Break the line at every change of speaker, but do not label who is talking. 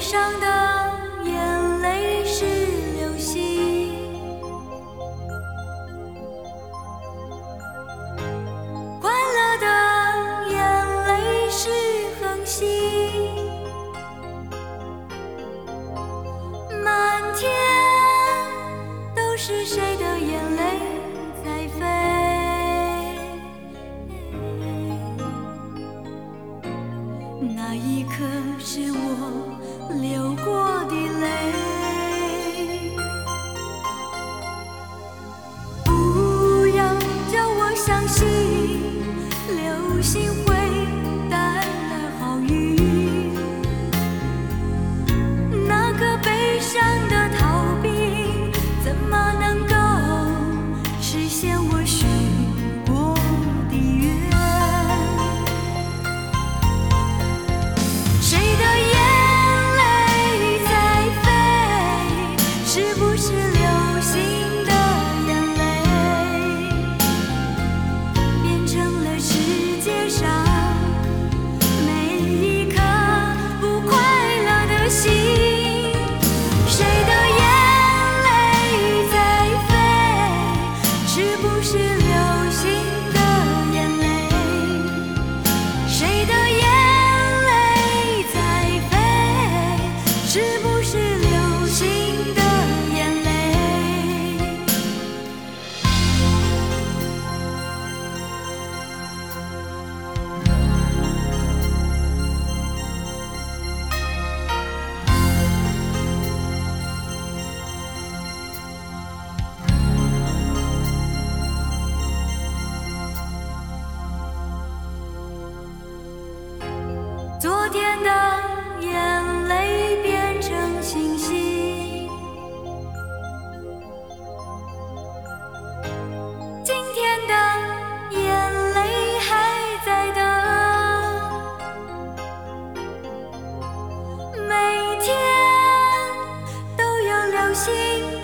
伤的眼泪是流星，快乐的眼泪是恒星，满天都是谁的眼泪在飞？那一刻是我流过的泪，不要叫我相信流星会带来好运，那个悲伤的逃避怎么能够实现我许过的愿？谁的眼泪在飞？是不是流星的眼泪变成了世界上每一颗不快乐的心？谁的眼泪在飞？是不是流星的眼泪？谁的眼泪在飞？是不是流星的眼泪？昨天的眼泪变成星星，今天的眼泪还在等，每天都有流星